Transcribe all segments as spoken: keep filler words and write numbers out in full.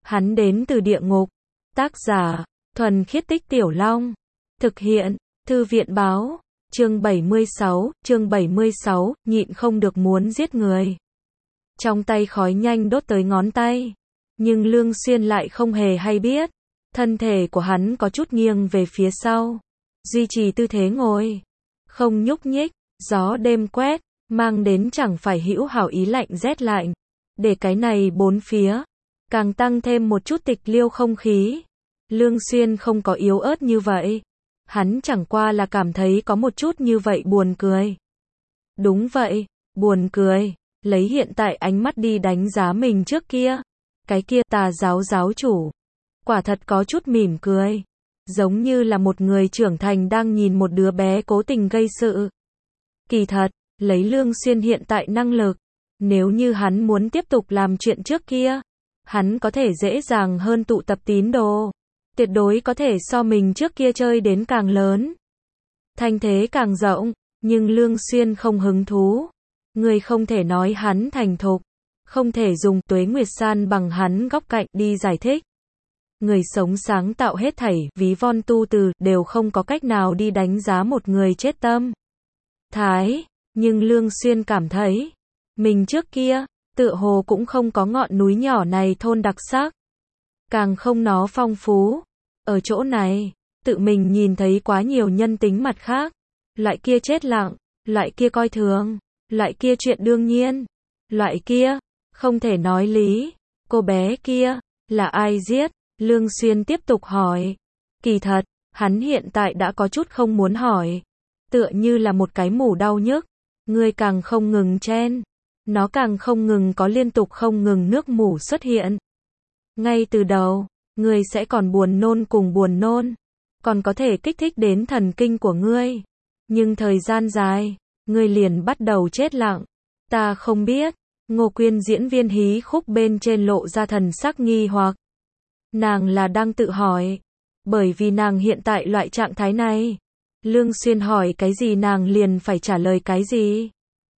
Hắn đến từ địa ngục. Tác giả, Thuần Khiết Tích Tiểu Long. Thực hiện, Thư viện báo. Chương bảy mươi sáu, chương bảy mươi sáu, nhịn không được muốn giết người. Trong tay khói nhanh đốt tới ngón tay. Nhưng Lương Xuyên lại không hề hay biết. Thân thể của hắn có chút nghiêng về phía sau. Duy trì tư thế ngồi. Không nhúc nhích. Gió đêm quét, mang đến chẳng phải hữu hảo ý lạnh rét lạnh. Để cái này bốn phía. Càng tăng thêm một chút tịch liêu không khí. Lương Xuyên không có yếu ớt như vậy. Hắn chẳng qua là cảm thấy có một chút như vậy buồn cười. Đúng vậy, buồn cười. Lấy hiện tại ánh mắt đi đánh giá mình trước kia. Cái kia tà giáo giáo chủ. Quả thật có chút mỉm cười. Giống như là một người trưởng thành đang nhìn một đứa bé cố tình gây sự. Kỳ thật, lấy Lương Xuyên hiện tại năng lực. Nếu như hắn muốn tiếp tục làm chuyện trước kia. Hắn có thể dễ dàng hơn tụ tập tín đồ. Tuyệt đối có thể so mình trước kia chơi đến càng lớn. Thanh thế càng rộng, nhưng Lương Xuyên không hứng thú. Người không thể nói hắn thành thục. Không thể dùng Tuế Nguyệt San bằng hắn góc cạnh đi giải thích. Người sống sáng tạo hết thảy, ví von tu từ, đều không có cách nào đi đánh giá một người chết tâm. Thái, nhưng Lương Xuyên cảm thấy, mình trước kia, tựa hồ cũng không có ngọn núi nhỏ này thôn đặc sắc. Càng không nó phong phú. Ở chỗ này, tự mình nhìn thấy quá nhiều nhân tính mặt khác. Loại kia chết lặng, loại kia coi thường, loại kia chuyện đương nhiên, loại kia, không thể nói lý. Cô bé kia, là ai giết? Lương Xuyên tiếp tục hỏi. Kỳ thật, hắn hiện tại đã có chút không muốn hỏi. Tựa như là một cái mủ đau nhức. Người càng không ngừng chen. Nó càng không ngừng có liên tục không ngừng nước mủ xuất hiện. Ngay từ đầu, ngươi sẽ còn buồn nôn cùng buồn nôn. Còn có thể kích thích đến thần kinh của ngươi. Nhưng thời gian dài, ngươi liền bắt đầu chết lặng. Ta không biết. Ngô Quyên diễn viên hí khúc bên trên lộ ra thần sắc nghi hoặc. Nàng là đang tự hỏi. Bởi vì nàng hiện tại loại trạng thái này. Lương Xuyên hỏi cái gì nàng liền phải trả lời cái gì.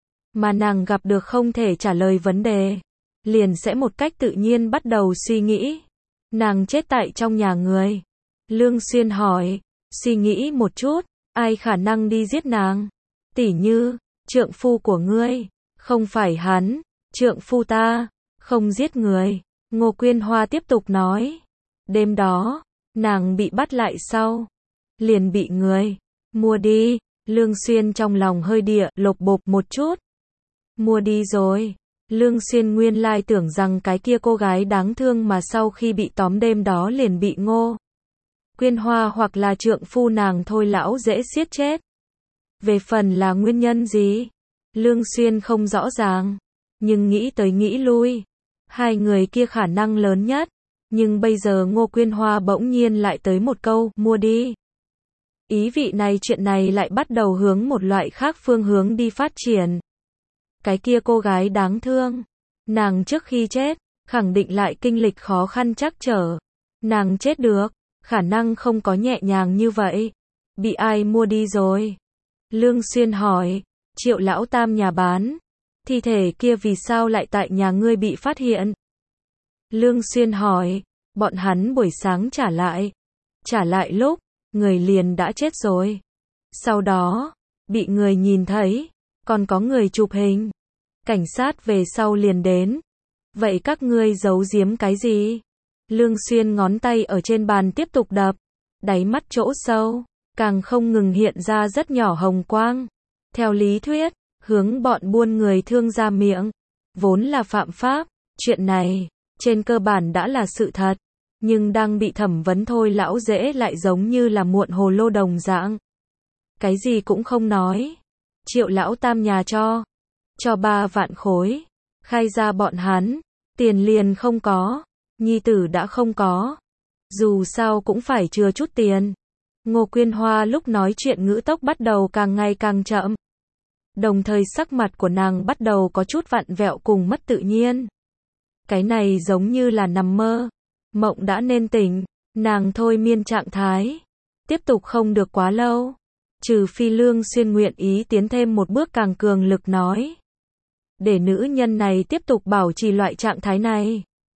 Mà nàng gặp được không thể trả lời vấn đề. Liền sẽ một cách tự nhiên bắt đầu suy nghĩ. Nàng chết tại trong nhà người. Lương Xuyên hỏi. Suy nghĩ một chút. Ai khả năng đi giết nàng? Tỉ như, trượng phu của ngươi. Không phải hắn. Trượng phu ta. Không giết người. Ngô Quyên Hoa tiếp tục nói. Đêm đó, nàng bị bắt lại sau. Liền bị người mua đi. Lương Xuyên trong lòng hơi địa lộc bộp một chút. Mua đi rồi. Lương Xuyên nguyên lai tưởng rằng cái kia cô gái đáng thương mà sau khi bị tóm đêm đó liền bị Ngô Quyên Hoa hoặc là trượng phu nàng thôi lão dễ giết chết. Về phần là nguyên nhân gì? Lương Xuyên không rõ ràng. Nhưng nghĩ tới nghĩ lui. Hai người kia khả năng lớn nhất. Nhưng bây giờ Ngô Quyên Hoa bỗng nhiên lại tới một câu, mua đi. Ý vị này chuyện này lại bắt đầu hướng một loại khác phương hướng đi phát triển. Cái kia cô gái đáng thương. Nàng trước khi chết, khẳng định lại kinh lịch khó khăn trắc trở. Nàng chết được, khả năng không có nhẹ nhàng như vậy. Bị ai mua đi rồi? Lương Xuyên hỏi. Triệu lão tam nhà bán. Thi thể kia vì sao lại tại nhà ngươi bị phát hiện? Lương Xuyên hỏi. Bọn hắn buổi sáng trả lại. Trả lại lúc, người liền đã chết rồi. Sau đó, bị người nhìn thấy. Còn có người chụp hình. Cảnh sát về sau liền đến. Vậy các ngươi giấu giếm cái gì? Lương Xuyên ngón tay ở trên bàn tiếp tục đập. Đáy mắt chỗ sâu, càng không ngừng hiện ra rất nhỏ hồng quang. Theo lý thuyết, hướng bọn buôn người thương ra miệng. Vốn là phạm pháp. Chuyện này, trên cơ bản đã là sự thật. Nhưng đang bị thẩm vấn thôi lão dễ lại giống như là muộn hồ lô đồng dạng. Cái gì cũng không nói. Triệu lão tam nhà cho. Cho ba vạn khối. Khai ra bọn hắn. Tiền liền không có. Nhi tử đã không có. Dù sao cũng phải chừa chút tiền. Ngô Quyên Hoa lúc nói chuyện ngữ tốc bắt đầu càng ngày càng chậm. Đồng thời sắc mặt của nàng bắt đầu có chút vặn vẹo cùng mất tự nhiên. Cái này giống như là nằm mơ. Mộng đã nên tỉnh. Nàng thôi miên trạng thái. Tiếp tục không được quá lâu. Trừ phi Lương Xuyên nguyện ý tiến thêm một bước càng cường lực nói. Để nữ nhân này tiếp tục bảo trì loại trạng thái này.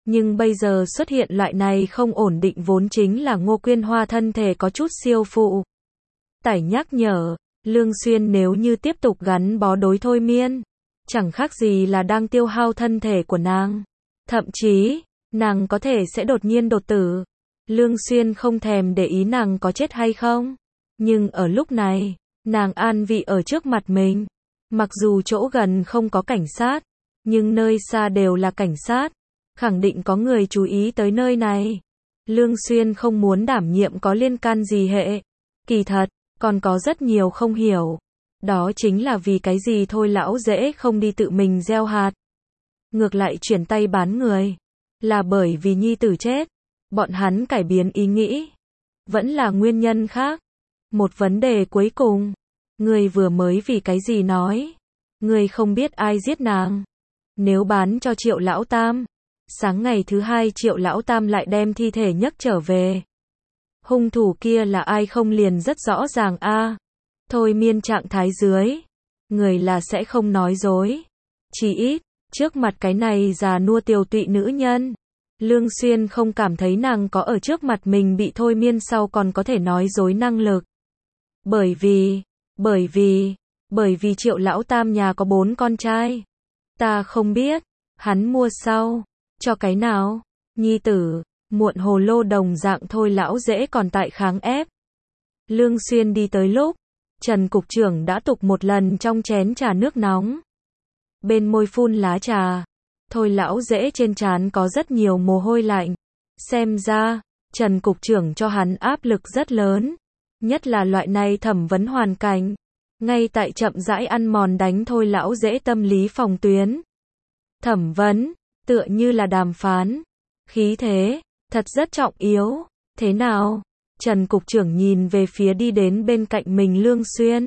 Nhưng bây giờ xuất hiện loại này không ổn định vốn chính là Ngô Quyên Hoa thân thể có chút siêu phụ tải nhắc nhở, Lương Xuyên nếu như tiếp tục gắn bó đối thôi miên, chẳng khác gì là đang tiêu hao thân thể của nàng. Thậm chí, nàng có thể sẽ đột nhiên đột tử. Lương Xuyên không thèm để ý nàng có chết hay không. Nhưng ở lúc này, nàng an vị ở trước mặt mình. Mặc dù chỗ gần không có cảnh sát, nhưng nơi xa đều là cảnh sát. Khẳng định có người chú ý tới nơi này. Lương Xuyên không muốn đảm nhiệm có liên can gì hệ. Kỳ thật, còn có rất nhiều không hiểu. Đó chính là vì cái gì thôi lão dễ không đi tự mình gieo hạt. Ngược lại chuyển tay bán người. Là bởi vì nhi tử chết. Bọn hắn cải biến ý nghĩ. Vẫn là nguyên nhân khác. Một vấn đề cuối cùng. Người vừa mới vì cái gì nói. Người không biết ai giết nàng. Nếu bán cho Triệu Lão Tam. Sáng ngày thứ hai Triệu Lão Tam lại đem thi thể nhấc trở về. Hung thủ kia là ai không liền rất rõ ràng a. À, thôi miên trạng thái dưới. Người là sẽ không nói dối. Chỉ ít, trước mặt cái này già nua tiều tụy nữ nhân. Lương Xuyên không cảm thấy nàng có ở trước mặt mình bị thôi miên sau còn có thể nói dối năng lực. Bởi vì, bởi vì, bởi vì Triệu Lão Tam nhà có bốn con trai. Ta không biết, hắn mua sau, cho cái nào, nhi tử, muộn hồ lô đồng dạng thôi lão dễ còn tại kháng ép. Lương Xuyên đi tới lúc, Trần cục trưởng đã tục một lần trong chén trà nước nóng. Bên môi phun lá trà, thôi lão dễ trên trán có rất nhiều mồ hôi lạnh. Xem ra, Trần cục trưởng cho hắn áp lực rất lớn. Nhất là loại này thẩm vấn hoàn cảnh. Ngay tại chậm rãi ăn mòn đánh thôi lão dễ tâm lý phòng tuyến. Thẩm vấn, tựa như là đàm phán. Khí thế, thật rất trọng yếu. Thế nào? Trần cục trưởng nhìn về phía đi đến bên cạnh mình Lương Xuyên.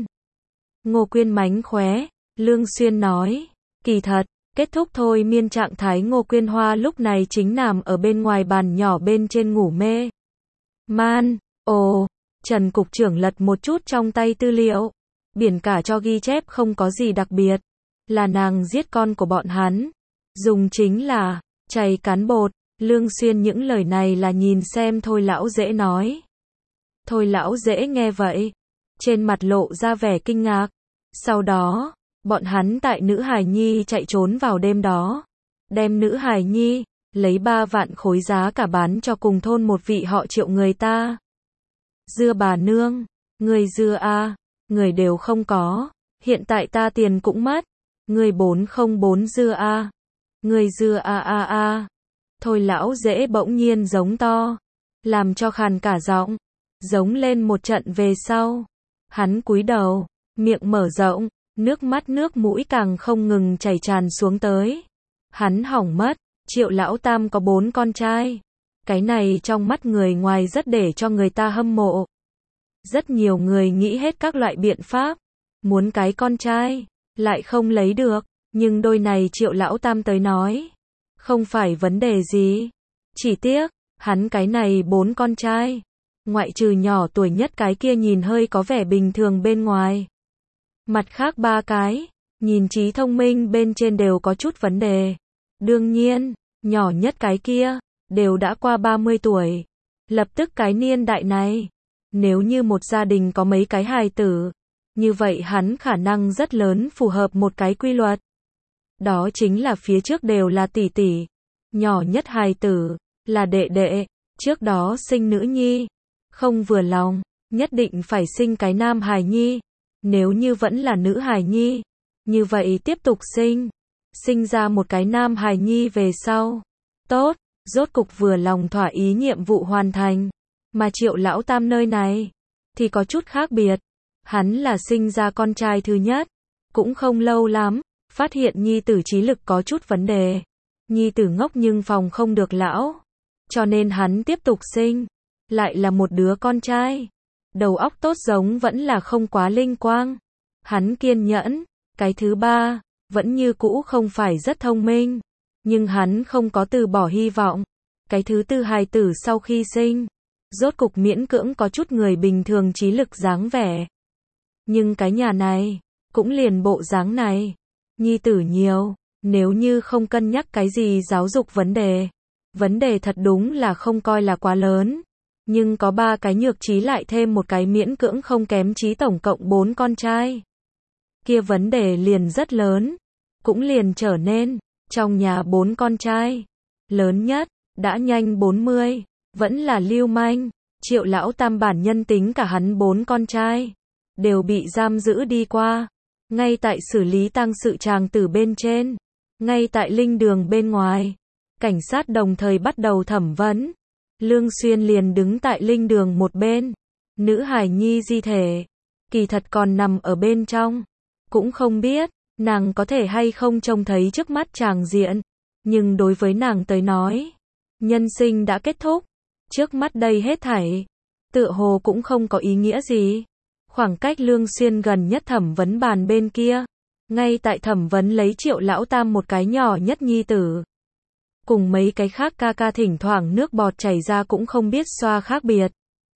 Ngô Quyên mánh khóe, Lương Xuyên nói, kỳ thật, kết thúc thôi miên trạng thái Ngô Quyên Hoa lúc này chính nằm ở bên ngoài bàn nhỏ bên trên ngủ mê. Man, ồ, Trần cục trưởng lật một chút trong tay tư liệu. Biển cả cho ghi chép không có gì đặc biệt. Là nàng giết con của bọn hắn. Dùng chính là, chày cán bột. Lương Xuyên những lời này là nhìn xem thôi lão dễ nói. Thôi lão dễ nghe vậy. Trên mặt lộ ra vẻ kinh ngạc. Sau đó, bọn hắn tại nữ hài nhi chạy trốn vào đêm đó. Đem nữ hài nhi, lấy ba vạn khối giá cả bán cho cùng thôn một vị họ Triệu người ta. Dưa bà nương, người dưa a, người đều không có. Hiện tại ta tiền cũng mất. Người bốn không bốn dưa a. Người dưa a a a. Thôi lão dễ bỗng nhiên giống to. Làm cho khàn cả giọng. Giống lên một trận về sau. Hắn cúi đầu, miệng mở rộng, nước mắt nước mũi càng không ngừng chảy tràn xuống tới. Hắn hỏng mất, Triệu Lão Tam có bốn con trai. Cái này trong mắt người ngoài rất để cho người ta hâm mộ. Rất nhiều người nghĩ hết các loại biện pháp. Muốn cái con trai, lại không lấy được. Nhưng đôi này Triệu Lão Tam tới nói. Không phải vấn đề gì. Chỉ tiếc, hắn cái này bốn con trai. Ngoại trừ nhỏ tuổi nhất cái kia nhìn hơi có vẻ bình thường bên ngoài. Mặt khác ba cái, nhìn trí thông minh bên trên đều có chút vấn đề. Đương nhiên, nhỏ nhất cái kia, đều đã qua ba mươi tuổi. Lập tức cái niên đại này, nếu như một gia đình có mấy cái hài tử, như vậy hắn khả năng rất lớn phù hợp một cái quy luật. Đó chính là phía trước đều là tỷ tỷ, nhỏ nhất hài tử, là đệ đệ, trước đó sinh nữ nhi. Không vừa lòng, nhất định phải sinh cái nam hài nhi. Nếu như vẫn là nữ hài nhi, như vậy tiếp tục sinh. Sinh ra một cái nam hài nhi về sau. Tốt, rốt cục vừa lòng thỏa ý nhiệm vụ hoàn thành. Mà Triệu Lão Tam nơi này, thì có chút khác biệt. Hắn là sinh ra con trai thứ nhất. Cũng không lâu lắm, phát hiện nhi tử trí lực có chút vấn đề. Nhi tử ngốc nhưng phòng không được lão. Cho nên hắn tiếp tục sinh. Lại là một đứa con trai. Đầu óc tốt giống vẫn là không quá linh quang. Hắn kiên nhẫn. Cái thứ ba, vẫn như cũ không phải rất thông minh. Nhưng hắn không có từ bỏ hy vọng. Cái thứ tư hài tử sau khi sinh. Rốt cục miễn cưỡng có chút người bình thường trí lực dáng vẻ. Nhưng cái nhà này, cũng liền bộ dáng này. Nhi tử nhiều, nếu như không cân nhắc cái gì giáo dục vấn đề. Vấn đề thật đúng là không coi là quá lớn. Nhưng có ba cái nhược trí lại thêm một cái miễn cưỡng không kém trí tổng cộng bốn con trai. Kia vấn đề liền rất lớn. Cũng liền trở nên, trong nhà bốn con trai. Lớn nhất, đã nhanh bốn mươi, vẫn là lưu manh. Triệu lão tam bản nhân tính cả hắn bốn con trai. Đều bị giam giữ đi qua. Ngay tại xử lý tang sự tràng tử bên trên. Ngay tại linh đường bên ngoài. Cảnh sát đồng thời bắt đầu thẩm vấn. Lương Xuyên liền đứng tại linh đường một bên. Nữ hài nhi di thể. Kỳ thật còn nằm ở bên trong. Cũng không biết, nàng có thể hay không trông thấy trước mắt tràng diện. Nhưng đối với nàng tới nói, nhân sinh đã kết thúc. Trước mắt đây hết thảy. Tựa hồ cũng không có ý nghĩa gì. Khoảng cách Lương Xuyên gần nhất thẩm vấn bàn bên kia. Ngay tại thẩm vấn lấy Triệu lão tam một cái nhỏ nhất nhi tử. Cùng mấy cái khác ca ca thỉnh thoảng nước bọt chảy ra cũng không biết xoa khác biệt.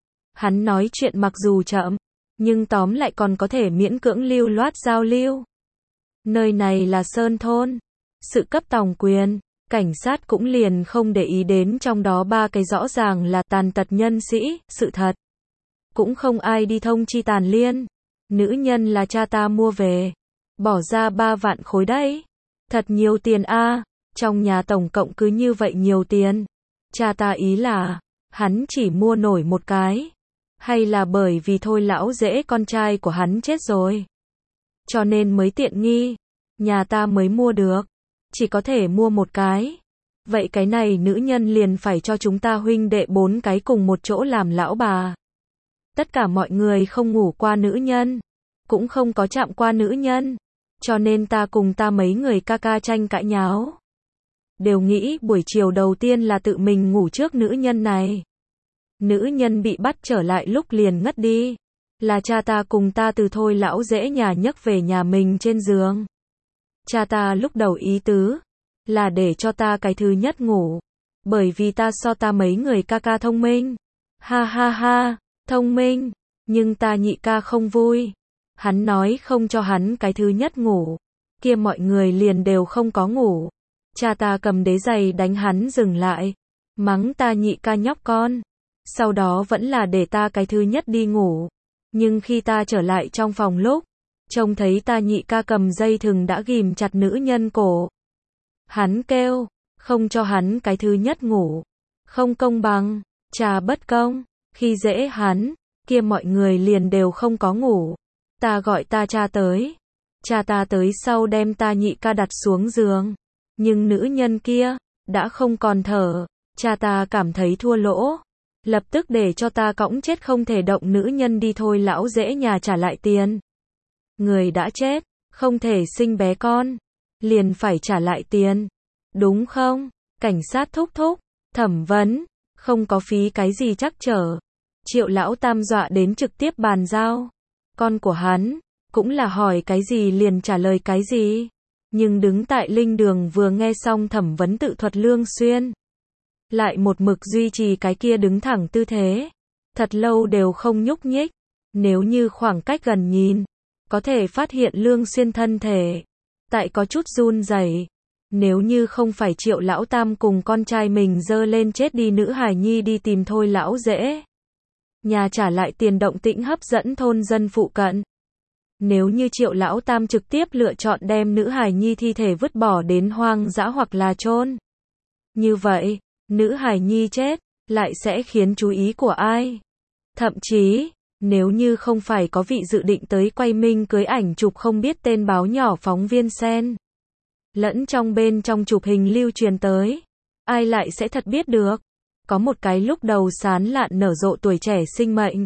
Hắn nói chuyện mặc dù chậm, nhưng tóm lại còn có thể miễn cưỡng lưu loát giao lưu. Nơi này là Sơn Thôn. Sự cấp tòng quyền, cảnh sát cũng liền không để ý đến trong đó ba cái rõ ràng là tàn tật nhân sĩ, sự thật. Cũng không ai đi thông chi tàn liên. Nữ nhân là cha ta mua về. Bỏ ra ba vạn khối đấy. Thật nhiều tiền a. Trong nhà tổng cộng cứ như vậy nhiều tiền. Cha ta ý là, hắn chỉ mua nổi một cái. Hay là bởi vì thôi lão rễ con trai của hắn chết rồi. Cho nên mới tiện nghi. Nhà ta mới mua được. Chỉ có thể mua một cái. Vậy cái này nữ nhân liền phải cho chúng ta huynh đệ bốn cái cùng một chỗ làm lão bà. Tất cả mọi người không ngủ qua nữ nhân. Cũng không có chạm qua nữ nhân. Cho nên ta cùng ta mấy người ca ca tranh cãi nháo. Đều nghĩ buổi chiều đầu tiên là tự mình ngủ trước nữ nhân này. Nữ nhân bị bắt trở lại lúc liền ngất đi. Là cha ta cùng ta từ thôi lão rễ nhà nhấc về nhà mình trên giường. Cha ta lúc đầu ý tứ là để cho ta cái thứ nhất ngủ. Bởi vì ta so ta mấy người ca ca thông minh. Ha ha ha, thông minh. Nhưng ta nhị ca không vui. Hắn nói không cho hắn cái thứ nhất ngủ. Kia mọi người liền đều không có ngủ. Cha ta cầm đế giày đánh hắn dừng lại. Mắng ta nhị ca nhóc con. Sau đó vẫn là để ta cái thứ nhất đi ngủ. Nhưng khi ta trở lại trong phòng lúc, trông thấy ta nhị ca cầm dây thừng đã ghìm chặt nữ nhân cổ. Hắn kêu, không cho hắn cái thứ nhất ngủ. Không công bằng, cha bất công, khi dễ hắn, kia mọi người liền đều không có ngủ. Ta gọi ta cha tới. Cha ta tới sau đem ta nhị ca đặt xuống giường. Nhưng nữ nhân kia, đã không còn thở. Cha ta cảm thấy thua lỗ. Lập tức để cho ta cõng chết không thể động nữ nhân đi thôi lão rễ nhà trả lại tiền. Người đã chết, không thể sinh bé con. Liền phải trả lại tiền. Đúng không? Cảnh sát thúc thúc, thẩm vấn, không có phí cái gì chắc trở. Triệu lão tam dọa đến trực tiếp bàn giao. Con của hắn, cũng là hỏi cái gì liền trả lời cái gì. Nhưng đứng tại linh đường vừa nghe xong thẩm vấn tự thuật Lương Xuyên. Lại một mực duy trì cái kia đứng thẳng tư thế. Thật lâu đều không nhúc nhích. Nếu như khoảng cách gần nhìn, có thể phát hiện Lương Xuyên thân thể. Tại có chút run rẩy. Nếu như không phải Triệu lão tam cùng con trai mình dơ lên chết đi nữ hài nhi đi tìm thôi lão rễ. Nhà trả lại tiền động tĩnh hấp dẫn thôn dân phụ cận. Nếu như Triệu lão tam trực tiếp lựa chọn đem nữ hài nhi thi thể vứt bỏ đến hoang dã hoặc là chôn. Như vậy, nữ hài nhi chết, lại sẽ khiến chú ý của ai? Thậm chí, nếu như không phải có vị dự định tới quay minh cưới ảnh chụp không biết tên báo nhỏ phóng viên sen. Lẫn trong bên trong chụp hình lưu truyền tới. Ai lại sẽ thật biết được. Có một cái lúc đầu sán lạn nở rộ tuổi trẻ sinh mệnh.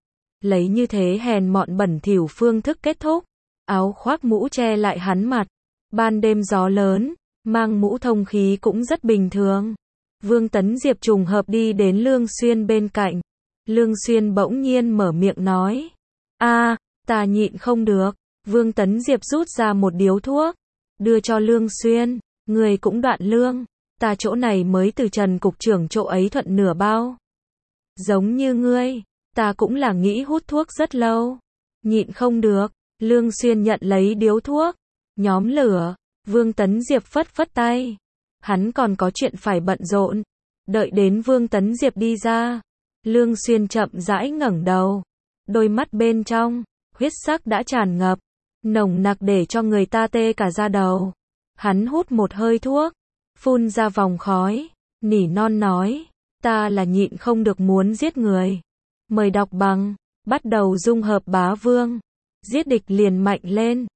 Lấy như thế hèn mọn bẩn thỉu phương thức kết thúc. Áo khoác mũ che lại hắn mặt. Ban đêm gió lớn, mang mũ thông khí cũng rất bình thường. Vương Tấn Diệp trùng hợp đi đến Lương Xuyên bên cạnh. Lương Xuyên bỗng nhiên mở miệng nói. A, ta nhịn không được. Vương Tấn Diệp rút ra một điếu thuốc. Đưa cho Lương Xuyên. Người cũng đoạn lương. Ta chỗ này mới từ Trần cục trưởng chỗ ấy thuận nửa bao. Giống như ngươi. Ta cũng là nghĩ hút thuốc rất lâu. Nhịn không được. Lương Xuyên nhận lấy điếu thuốc. Nhóm lửa. Vương Tấn Diệp phất phất tay. Hắn còn có chuyện phải bận rộn. Đợi đến Vương Tấn Diệp đi ra, Lương Xuyên chậm rãi ngẩng đầu. Đôi mắt bên trong, huyết sắc đã tràn ngập, nồng nặc để cho người ta tê cả da đầu. Hắn hút một hơi thuốc, phun ra vòng khói, nỉ non nói, ta là nhịn không được muốn giết người. Mời đọc bằng, bắt đầu dung hợp bá vương, giết địch liền mạnh lên.